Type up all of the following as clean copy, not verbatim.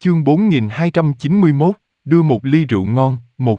Chương 4291, đưa một ly rượu ngon, một.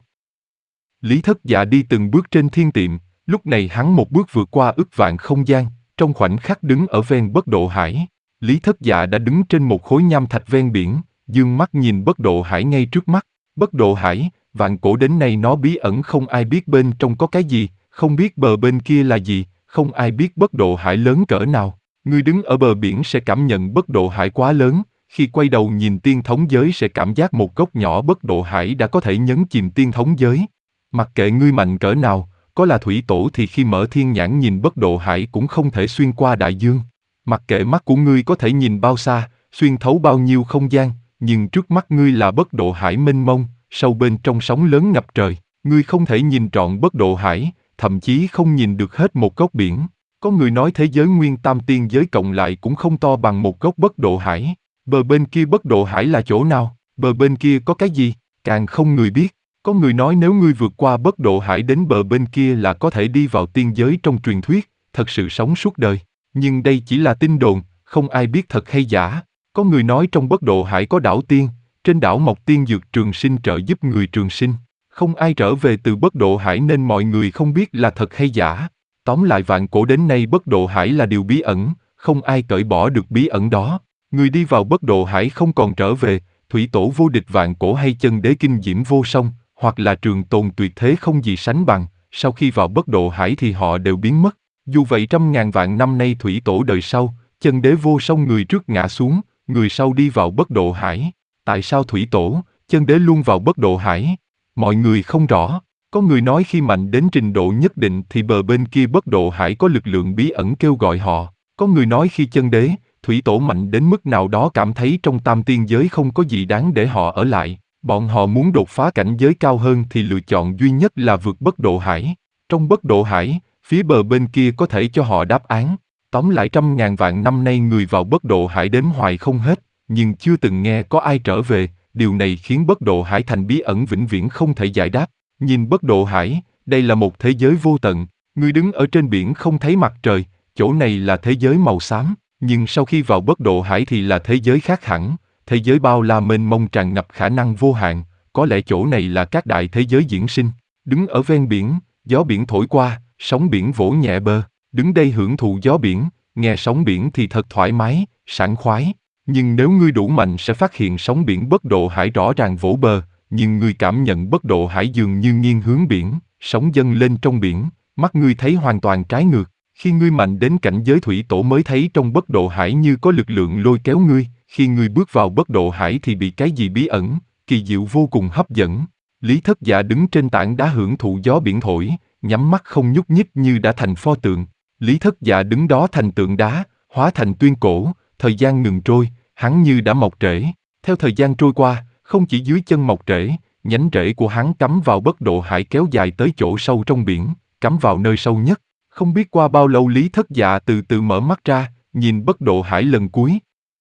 Lý Thất Dạ đi từng bước trên thiên tiệm, lúc này hắn một bước vượt qua ức vạn không gian, trong khoảnh khắc đứng ở ven Bất Độ Hải. Lý Thất Dạ đã đứng trên một khối nham thạch ven biển, dương mắt nhìn Bất Độ Hải ngay trước mắt. Bất Độ Hải, vạn cổ đến nay nó bí ẩn không ai biết bên trong có cái gì, không biết bờ bên kia là gì, không ai biết Bất Độ Hải lớn cỡ nào. Người đứng ở bờ biển sẽ cảm nhận Bất Độ Hải quá lớn, khi quay đầu nhìn tiên thống giới sẽ cảm giác một góc nhỏ Bất Độ Hải đã có thể nhấn chìm tiên thống giới. Mặc kệ ngươi mạnh cỡ nào, có là thủy tổ thì khi mở thiên nhãn nhìn Bất Độ Hải cũng không thể xuyên qua đại dương. Mặc kệ mắt của ngươi có thể nhìn bao xa, xuyên thấu bao nhiêu không gian, nhưng trước mắt ngươi là Bất Độ Hải mênh mông, sâu bên trong sóng lớn ngập trời. Ngươi không thể nhìn trọn Bất Độ Hải, thậm chí không nhìn được hết một góc biển. Có người nói thế giới nguyên tam tiên giới cộng lại cũng không to bằng một góc Bất Độ Hải. Bờ bên kia Bất Độ Hải là chỗ nào? Bờ bên kia có cái gì? Càng không người biết. Có người nói nếu ngươi vượt qua Bất Độ Hải đến bờ bên kia là có thể đi vào tiên giới trong truyền thuyết, thật sự sống suốt đời. Nhưng đây chỉ là tin đồn, không ai biết thật hay giả. Có người nói trong Bất Độ Hải có đảo tiên, trên đảo mọc tiên dược trường sinh trợ giúp người trường sinh. Không ai trở về từ Bất Độ Hải nên mọi người không biết là thật hay giả. Tóm lại vạn cổ đến nay Bất Độ Hải là điều bí ẩn, không ai cởi bỏ được bí ẩn đó. Người đi vào Bất Độ Hải không còn trở về, thủy tổ vô địch vạn cổ hay chân đế kinh diễm vô song, hoặc là trường tồn tuyệt thế không gì sánh bằng, sau khi vào Bất Độ Hải thì họ đều biến mất. Dù vậy trăm ngàn vạn năm nay thủy tổ đời sau, chân đế vô song người trước ngã xuống, người sau đi vào Bất Độ Hải. Tại sao thủy tổ, chân đế luôn vào Bất Độ Hải? Mọi người không rõ. Có người nói khi mạnh đến trình độ nhất định thì bờ bên kia Bất Độ Hải có lực lượng bí ẩn kêu gọi họ. Có người nói khi chân đế, thủy tổ mạnh đến mức nào đó cảm thấy trong tam tiên giới không có gì đáng để họ ở lại. Bọn họ muốn đột phá cảnh giới cao hơn thì lựa chọn duy nhất là vượt Bất Độ Hải. Trong Bất Độ Hải, phía bờ bên kia có thể cho họ đáp án. Tóm lại trăm ngàn vạn năm nay người vào Bất Độ Hải đếm hoài không hết, nhưng chưa từng nghe có ai trở về. Điều này khiến Bất Độ Hải thành bí ẩn vĩnh viễn không thể giải đáp. Nhìn Bất Độ Hải, đây là một thế giới vô tận. Người đứng ở trên biển không thấy mặt trời, chỗ này là thế giới màu xám. Nhưng sau khi vào Bất Độ Hải thì là thế giới khác hẳn. Thế giới bao la mênh mông tràn ngập khả năng vô hạn, có lẽ chỗ này là các đại thế giới diễn sinh. Đứng ở ven biển, gió biển thổi qua, sóng biển vỗ nhẹ bờ, đứng đây hưởng thụ gió biển, nghe sóng biển thì thật thoải mái, sảng khoái. Nhưng nếu ngươi đủ mạnh sẽ phát hiện sóng biển Bất Độ Hải rõ ràng vỗ bờ, nhưng ngươi cảm nhận Bất Độ Hải dường như nghiêng hướng biển, sóng dâng lên trong biển, mắt ngươi thấy hoàn toàn trái ngược. Khi ngươi mạnh đến cảnh giới thủy tổ mới thấy trong Bất Độ Hải như có lực lượng lôi kéo ngươi. Khi ngươi bước vào Bất Độ Hải thì bị cái gì bí ẩn, kỳ diệu vô cùng hấp dẫn. Lý Thất Dạ đứng trên tảng đá hưởng thụ gió biển thổi, nhắm mắt không nhúc nhích như đã thành pho tượng. Lý Thất Dạ đứng đó thành tượng đá, hóa thành tuyên cổ, thời gian ngừng trôi, hắn như đã mọc rễ. Theo thời gian trôi qua, không chỉ dưới chân mọc rễ, nhánh rễ của hắn cắm vào Bất Độ Hải kéo dài tới chỗ sâu trong biển, cắm vào nơi sâu nhất. Không biết qua bao lâu Lý Thất Dạ từ từ mở mắt ra, nhìn Bất Độ Hải lần cuối.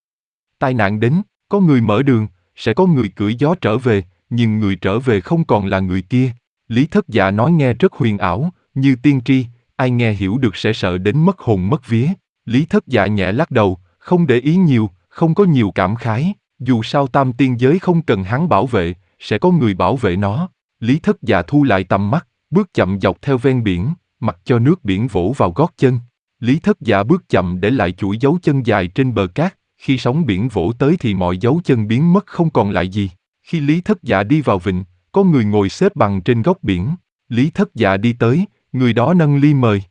Tai nạn đến, có người mở đường, sẽ có người cưỡi gió trở về, nhưng người trở về không còn là người kia. Lý Thất Dạ nói nghe rất huyền ảo, như tiên tri, ai nghe hiểu được sẽ sợ đến mất hồn mất vía. Lý Thất Dạ nhẹ lắc đầu, không để ý nhiều, không có nhiều cảm khái, dù sao tam tiên giới không cần hắn bảo vệ, sẽ có người bảo vệ nó. Lý Thất Dạ thu lại tầm mắt, bước chậm dọc theo ven biển, mặc cho nước biển vỗ vào gót chân. Lý Thất Dạ bước chậm để lại chuỗi dấu chân dài trên bờ cát. Khi sóng biển vỗ tới thì mọi dấu chân biến mất không còn lại gì. Khi Lý Thất Dạ đi vào vịnh, có người ngồi xếp bằng trên góc biển. Lý Thất Dạ đi tới, người đó nâng ly mời.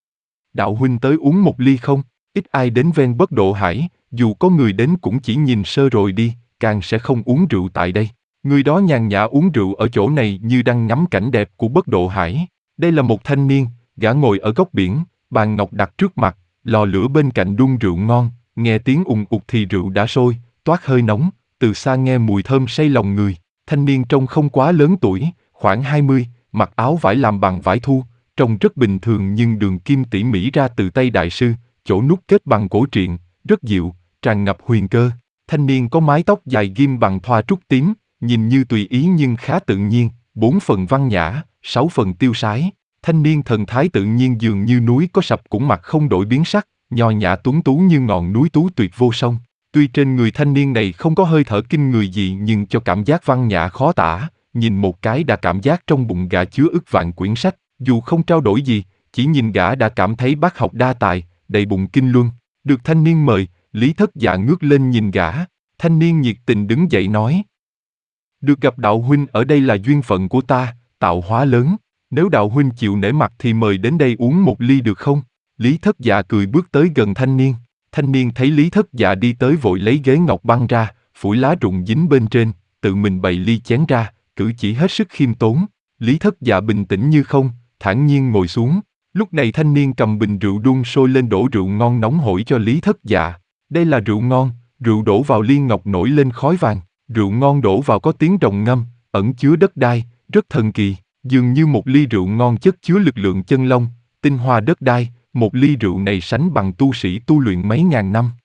Đạo huynh tới uống một ly không? Ít ai đến ven Bất Độ Hải, dù có người đến cũng chỉ nhìn sơ rồi đi, càng sẽ không uống rượu tại đây. Người đó nhàn nhã uống rượu ở chỗ này như đang ngắm cảnh đẹp của Bất Độ Hải. Đây là một thanh niên, gã ngồi ở góc biển, bàn ngọc đặt trước mặt, lò lửa bên cạnh đun rượu ngon. Nghe tiếng ùng ục thì rượu đã sôi, toát hơi nóng, từ xa nghe mùi thơm say lòng người. Thanh niên trông không quá lớn tuổi, khoảng 20, mặc áo vải làm bằng vải thu, trông rất bình thường nhưng đường kim tỉ mỉ ra từ tay đại sư, chỗ nút kết bằng cổ truyện, rất dịu, tràn ngập huyền cơ. Thanh niên có mái tóc dài ghim bằng thoa trúc tím, nhìn như tùy ý nhưng khá tự nhiên, 4 phần văn nhã, 6 phần tiêu sái. Thanh niên thần thái tự nhiên dường như núi có sập cũng mặt không đổi biến sắc. Nho nhã tuấn tú như ngọn núi tú tuyệt vô song. Tuy trên người thanh niên này không có hơi thở kinh người gì nhưng cho cảm giác văn nhã khó tả, nhìn một cái đã cảm giác trong bụng gã chứa ức vạn quyển sách, dù không trao đổi gì, chỉ nhìn gã đã cảm thấy bác học đa tài, đầy bụng kinh luân. Được thanh niên mời, Lý Thất Dạ ngước lên nhìn gã, thanh niên nhiệt tình đứng dậy nói. Được gặp đạo huynh ở đây là duyên phận của ta, tạo hóa lớn, nếu đạo huynh chịu nể mặt thì mời đến đây uống một ly được không? Lý Thất Dạ cười bước tới gần thanh niên thấy Lý Thất Dạ đi tới vội lấy ghế ngọc băng ra, phủi lá rụng dính bên trên, tự mình bày ly chén ra, cử chỉ hết sức khiêm tốn. Lý Thất Dạ bình tĩnh như không, thản nhiên ngồi xuống. Lúc này thanh niên cầm bình rượu đun sôi lên đổ rượu ngon nóng hổi cho Lý Thất Dạ. Đây là rượu ngon, rượu đổ vào ly ngọc nổi lên khói vàng, rượu ngon đổ vào có tiếng rồng ngâm, ẩn chứa đất đai, rất thần kỳ, dường như một ly rượu ngon chất chứa lực lượng chân long, tinh hoa đất đai, một ly rượu này sánh bằng tu sĩ tu luyện mấy ngàn năm.